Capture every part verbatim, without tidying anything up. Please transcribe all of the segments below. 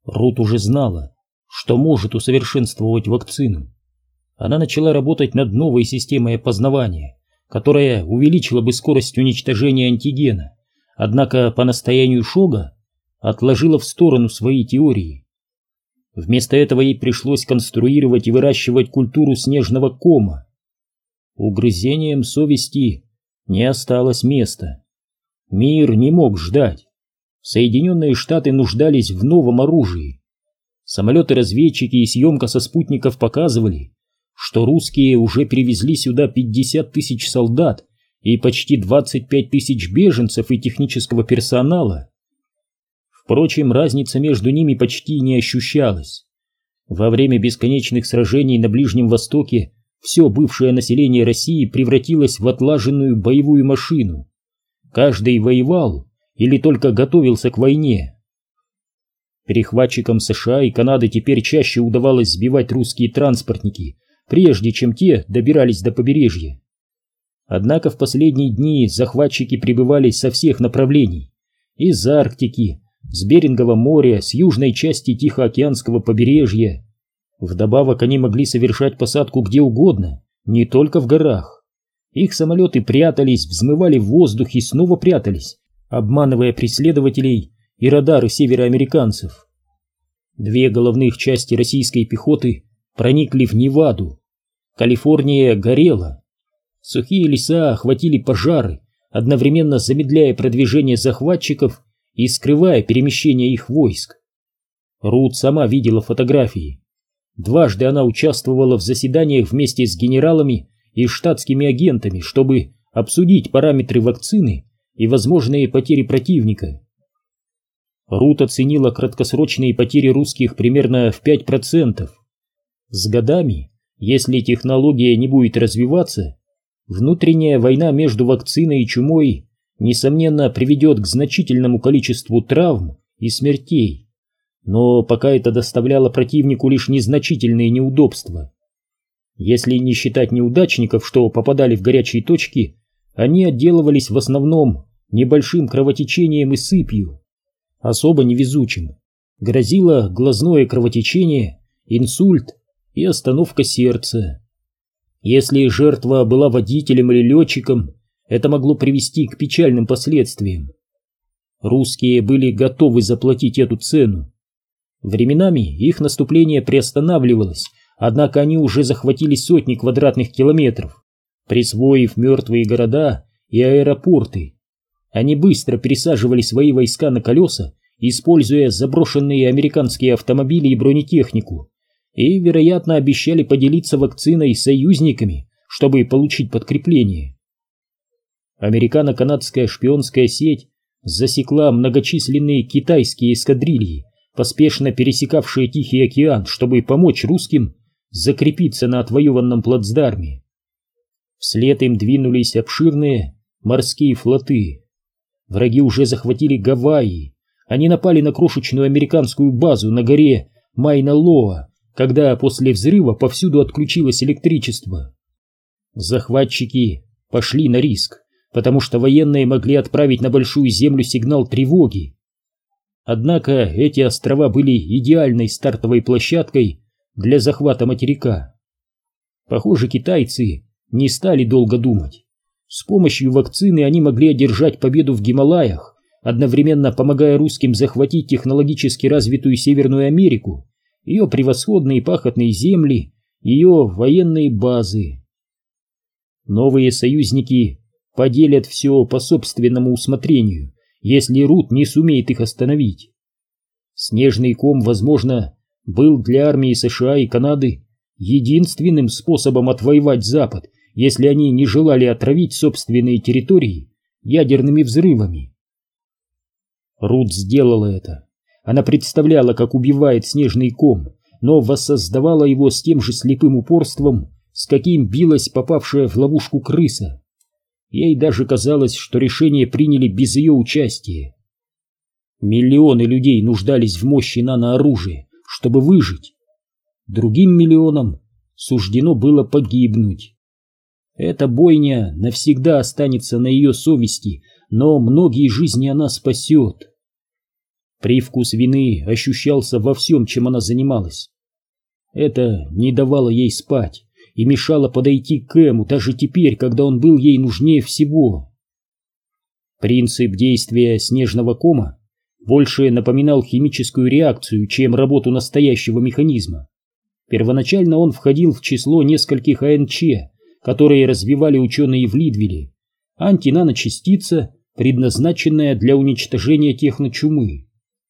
Рут уже знала, что может усовершенствовать вакцину. Она начала работать над новой системой опознавания, которая увеличила бы скорость уничтожения антигена, однако по настоянию Шога отложила в сторону свои теории. Вместо этого ей пришлось конструировать и выращивать культуру снежного кома. Угрызением совести не осталось места. Мир не мог ждать. Соединенные Штаты нуждались в новом оружии. Самолеты-разведчики и съемка со спутников показывали, что русские уже привезли сюда пятьдесят тысяч солдат и почти двадцать пять тысяч беженцев и технического персонала. Впрочем, разница между ними почти не ощущалась. Во время бесконечных сражений на Ближнем Востоке все бывшее население России превратилось в отлаженную боевую машину. Каждый воевал или только готовился к войне. Перехватчикам США и Канады теперь чаще удавалось сбивать русские транспортники, прежде чем те добирались до побережья. Однако в последние дни захватчики прибывали со всех направлений: из Арктики, с Берингового моря, с южной части Тихоокеанского побережья. Вдобавок они могли совершать посадку где угодно, не только в горах. Их самолеты прятались, взмывали в воздух и снова прятались, обманывая преследователей и радары североамериканцев. Две головных части российской пехоты проникли в Неваду. Калифорния горела. Сухие леса охватили пожары, одновременно замедляя продвижение захватчиков и скрывая перемещение их войск. Рут сама видела фотографии. Дважды она участвовала в заседаниях вместе с генералами и штатскими агентами, чтобы обсудить параметры вакцины и возможные потери противника. Рут оценила краткосрочные потери русских примерно в пять процентов. С годами, если технология не будет развиваться, внутренняя война между вакциной и чумой несомненно приведет к значительному количеству травм и смертей. Но пока это доставляло противнику лишь незначительные неудобства. Если не считать неудачников, что попадали в горячие точки, они отделывались в основном небольшим кровотечением и сыпью. Особо невезучим грозило глазное кровотечение, инсульт и остановка сердца. Если жертва была водителем или летчиком, это могло привести к печальным последствиям. Русские были готовы заплатить эту цену. Временами их наступление приостанавливалось, однако они уже захватили сотни квадратных километров, присвоив мертвые города и аэропорты. Они быстро пересаживали свои войска на колеса, используя заброшенные американские автомобили и бронетехнику, и, вероятно, обещали поделиться вакциной с союзниками, чтобы получить подкрепление. Американо-канадская шпионская сеть засекла многочисленные китайские эскадрильи, поспешно пересекавшие Тихий океан, чтобы помочь русским закрепиться на отвоеванном плацдарме. Вслед им двинулись обширные морские флоты. Враги уже захватили Гавайи. Они напали на крошечную американскую базу на горе Майна-Лоа, когда после взрыва повсюду отключилось электричество. Захватчики пошли на риск, потому что военные могли отправить на Большую Землю сигнал тревоги. Однако эти острова были идеальной стартовой площадкой для захвата материка. Похоже, китайцы не стали долго думать. С помощью вакцины они могли одержать победу в Гималаях, одновременно помогая русским захватить технологически развитую Северную Америку, ее превосходные пахотные земли, ее военные базы. Новые союзники поделят все по собственному усмотрению, если Рут не сумеет их остановить. Снежный ком, возможно, был для армии США и Канады единственным способом отвоевать Запад, если они не желали отравить собственные территории ядерными взрывами. Рут сделала это. Она представляла, как убивает снежный ком, но воссоздавала его с тем же слепым упорством, с каким билась попавшая в ловушку крыса. Ей даже казалось, что решение приняли без ее участия. Миллионы людей нуждались в мощи нанооружия, чтобы выжить. Другим миллионам суждено было погибнуть. Эта бойня навсегда останется на ее совести, но многие жизни она спасет. Привкус вины ощущался во всем, чем она занималась. Это не давало ей спать и мешало подойти к Эму даже теперь, когда он был ей нужнее всего. Принцип действия снежного кома больше напоминал химическую реакцию, чем работу настоящего механизма. Первоначально он входил в число нескольких АНЧ, которые развивали ученые в Лидвилле, антинаночастица, предназначенная для уничтожения техночумы.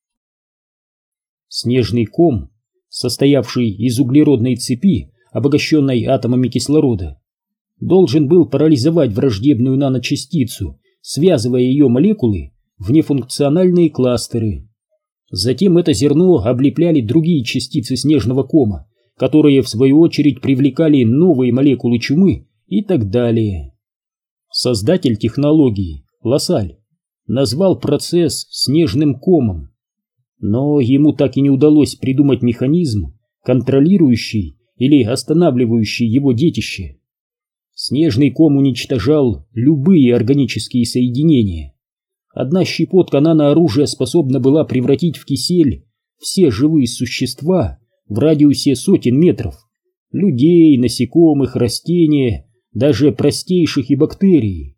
Снежный ком, состоявший из углеродной цепи, обогащенной атомами кислорода, должен был парализовать враждебную наночастицу, связывая ее молекулы в нефункциональные кластеры. Затем это зерно облепляли другие частицы снежного кома, которые в свою очередь привлекали новые молекулы чумы и так далее. Создатель технологии, Лассаль, назвал процесс снежным комом, но ему так и не удалось придумать механизм, контролирующий или останавливающий его детище. Снежный ком уничтожал любые органические соединения. Одна щепотка нанооружия способна была превратить в кисель все живые существа в радиусе сотен метров: людей, насекомых, растения, даже простейших и бактерий.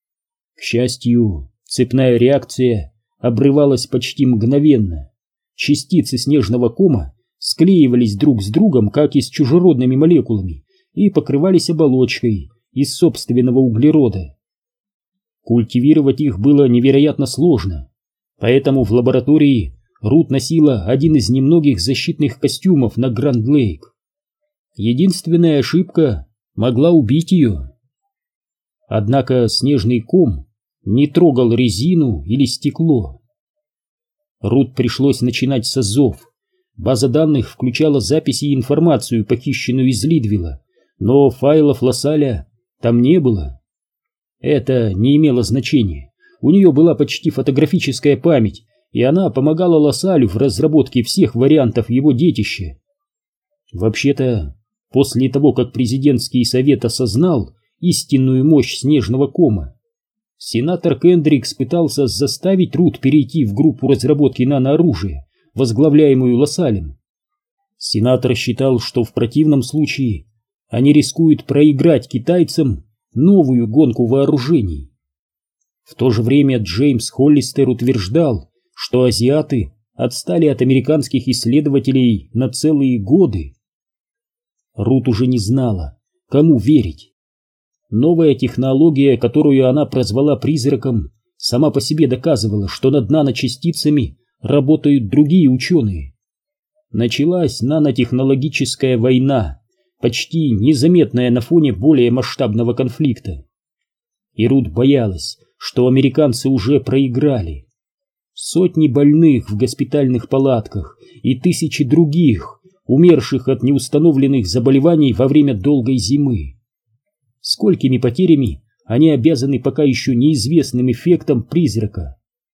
К счастью, цепная реакция обрывалась почти мгновенно. Частицы снежного кома склеивались друг с другом, как и с чужеродными молекулами, и покрывались оболочкой из собственного углерода. Культивировать их было невероятно сложно, поэтому в лаборатории Рут носила один из немногих защитных костюмов на Гранд-Лейк. Единственная ошибка могла убить ее. Однако снежный ком не трогал резину или стекло. Рут пришлось начинать с азов. База данных включала записи и информацию, похищенную из Лидвилла, но файлов Лассаля там не было. Это не имело значения. У нее была почти фотографическая память, и она помогала Лассалю в разработке всех вариантов его детища. Вообще-то, после того, как президентский совет осознал истинную мощь снежного кома, сенатор Кендрикс пытался заставить Рут перейти в группу разработки нанооружия, возглавляемую Лассалем. Сенатор считал, что в противном случае они рискуют проиграть китайцам новую гонку вооружений. В то же время Джеймс Холлистер утверждал, что азиаты отстали от американских исследователей на целые годы. Рут уже не знала, кому верить. Новая технология, которую она прозвала призраком, сама по себе доказывала, что над наночастицами работают другие ученые. Началась нанотехнологическая война, почти незаметная на фоне более масштабного конфликта. И Рут боялась, что американцы уже проиграли. Сотни больных в госпитальных палатках и тысячи других, умерших от неустановленных заболеваний во время долгой зимы. Сколькими потерями они обязаны пока еще неизвестным эффектам призрака.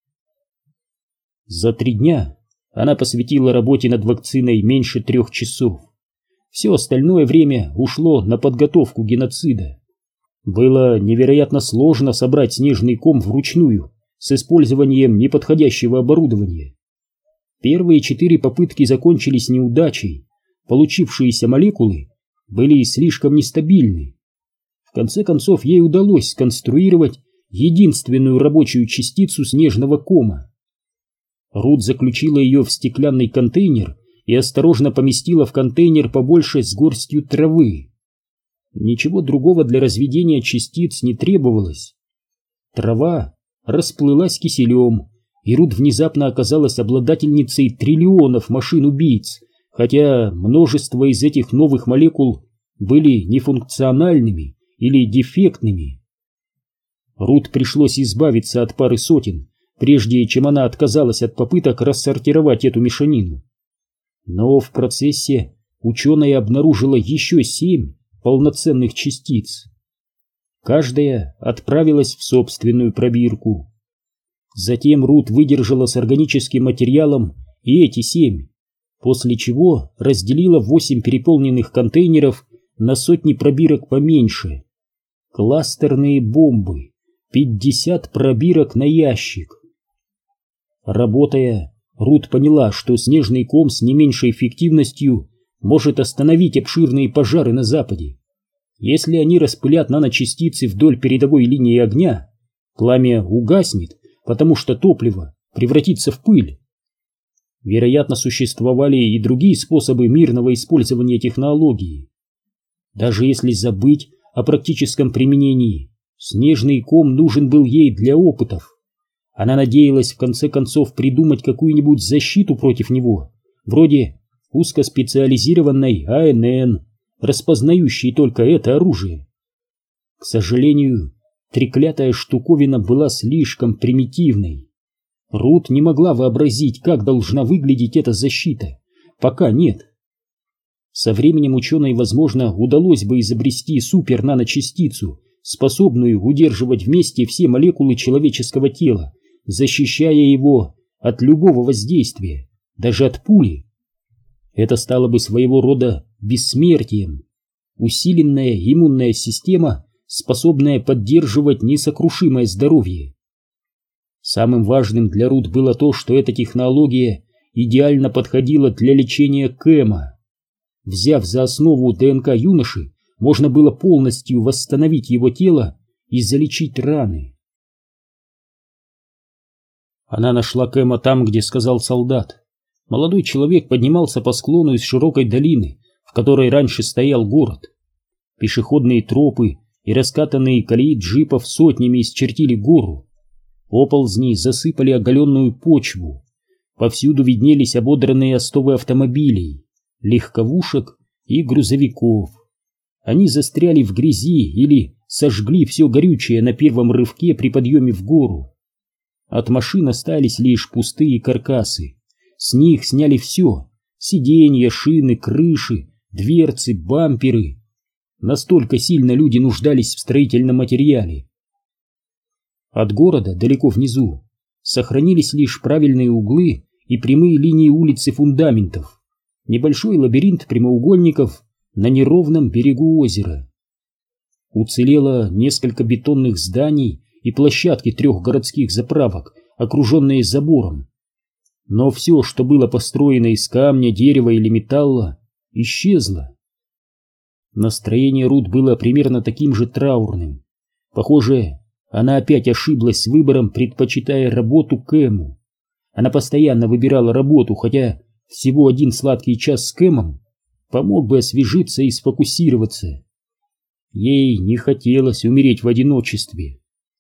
За три дня она посвятила работе над вакциной меньше трех часов. Все остальное время ушло на подготовку геноцида. Было невероятно сложно собрать снежный ком вручную с использованием неподходящего оборудования. Первые четыре попытки закончились неудачей. Получившиеся молекулы были слишком нестабильны. В конце концов, ей удалось сконструировать единственную рабочую частицу снежного кома. Рут заключила ее в стеклянный контейнер и осторожно поместила в контейнер побольше с горстью травы. Ничего другого для разведения частиц не требовалось. Трава расплылась киселем, и Рут внезапно оказалась обладательницей триллионов машин-убийц, хотя множество из этих новых молекул были нефункциональными или дефектными. Рут пришлось избавиться от пары сотен, прежде чем она отказалась от попыток рассортировать эту мешанину. Но в процессе ученая обнаружила еще семь полноценных частиц. Каждая отправилась в собственную пробирку. Затем Рут выдержала с органическим материалом и эти семь, после чего разделила восемь переполненных контейнеров на сотни пробирок поменьше. Кластерные бомбы, пятьдесят пробирок на ящик. Работая, Рут поняла, что снежный ком с не меньшей эффективностью может остановить обширные пожары на западе. Если они распылят наночастицы вдоль передовой линии огня, пламя угаснет, потому что топливо превратится в пыль. Вероятно, существовали и другие способы мирного использования технологии. Даже если забыть о практическом применении, снежный ком нужен был ей для опытов. Она надеялась в конце концов придумать какую-нибудь защиту против него, вроде узкоспециализированной А Н Н, распознающей только это оружие. К сожалению, треклятая штуковина была слишком примитивной. Рут не могла вообразить, как должна выглядеть эта защита, пока нет. Со временем ученой, возможно, удалось бы изобрести супернаночастицу, способную удерживать вместе все молекулы человеческого тела, защищая его от любого воздействия, даже от пули. Это стало бы своего рода бессмертием, усиленная иммунная система, способная поддерживать несокрушимое здоровье. Самым важным для Рут было то, что эта технология идеально подходила для лечения Кэма. Взяв за основу ДНК юноши, можно было полностью восстановить его тело и залечить раны. Она нашла Кэма там, где сказал солдат. Молодой человек поднимался по склону из широкой долины, в которой раньше стоял город. Пешеходные тропы и раскатанные колеи джипов сотнями исчертили гору. Оползни засыпали оголенную почву. Повсюду виднелись ободранные остовы автомобилей, легковушек и грузовиков. Они застряли в грязи или сожгли все горючее на первом рывке при подъеме в гору. От машин остались лишь пустые каркасы. С них сняли все — сиденья, шины, крыши, дверцы, бамперы. Настолько сильно люди нуждались в строительном материале. От города, далеко внизу, сохранились лишь правильные углы и прямые линии улиц и фундаментов, небольшой лабиринт прямоугольников на неровном берегу озера. Уцелело несколько бетонных зданий и площадки трех городских заправок, окруженные забором. Но все, что было построено из камня, дерева или металла, исчезло. Настроение Рут было примерно таким же траурным. Похоже, она опять ошиблась с выбором, предпочитая работу Кэму. Она постоянно выбирала работу, хотя всего один сладкий час с Кэмом помог бы освежиться и сфокусироваться. Ей не хотелось умереть в одиночестве.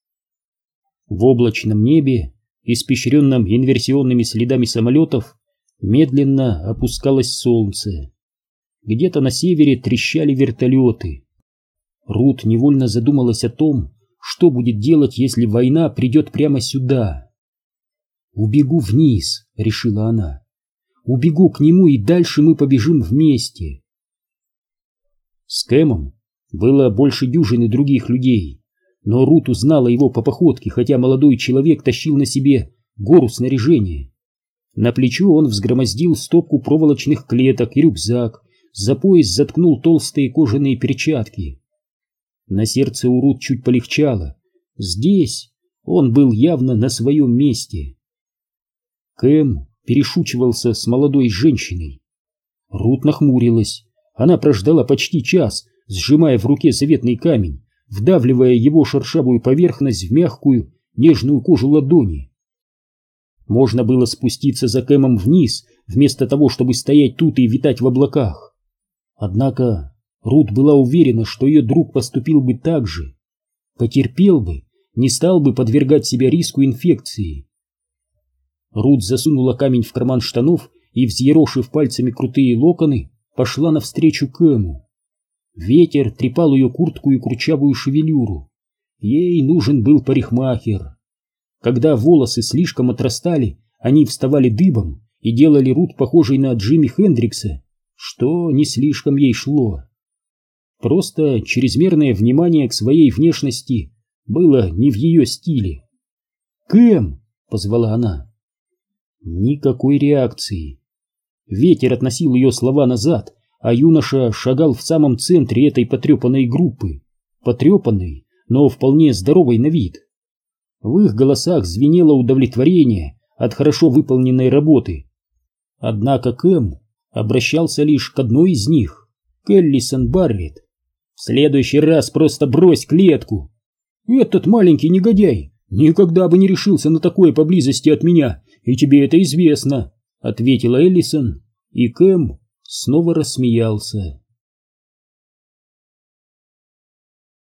В облачном небе, испещренном инверсионными следами самолетов, медленно опускалось солнце. Где-то на севере трещали вертолеты. Рут невольно задумалась о том, что будет делать, если война придет прямо сюда. «Убегу вниз», — решила она. «Убегу к нему, и дальше мы побежим вместе». С Кэмом было больше дюжины других людей, но Рут узнала его по походке, хотя молодой человек тащил на себе гору снаряжения. На плечо он взгромоздил стопку проволочных клеток и рюкзак, за пояс заткнул толстые кожаные перчатки. На сердце у Рут чуть полегчало. Здесь он был явно на своем месте. Кэм перешучивался с молодой женщиной. Рут нахмурилась. Она прождала почти час, сжимая в руке заветный камень, вдавливая его шершавую поверхность в мягкую, нежную кожу ладони. Можно было спуститься за Кэмом вниз, вместо того, чтобы стоять тут и витать в облаках. Однако Рут была уверена, что ее друг поступил бы так же. Потерпел бы, не стал бы подвергать себя риску инфекции. Рут засунула камень в карман штанов и, взъерошив пальцами крутые локоны, пошла навстречу Кэму. Ветер трепал ее куртку и курчавую шевелюру. Ей нужен был парикмахер. Когда волосы слишком отрастали, они вставали дыбом и делали Рут похожей на Джимми Хендрикса, что не слишком ей шло. Просто чрезмерное внимание к своей внешности было не в ее стиле. «Кэм!» — позвала она. Никакой реакции. Ветер относил ее слова назад, а юноша шагал в самом центре этой потрепанной группы. Потрепанной, но вполне здоровой на вид. В их голосах звенело удовлетворение, от хорошо выполненной работы. Однако Кэм обращался лишь к одной из них, к Эллисон Барретт. «В следующий раз просто брось клетку. Этот маленький негодяй никогда бы не решился на такое поблизости от меня, и тебе это известно», — ответила Эллисон, и Кэм снова рассмеялся.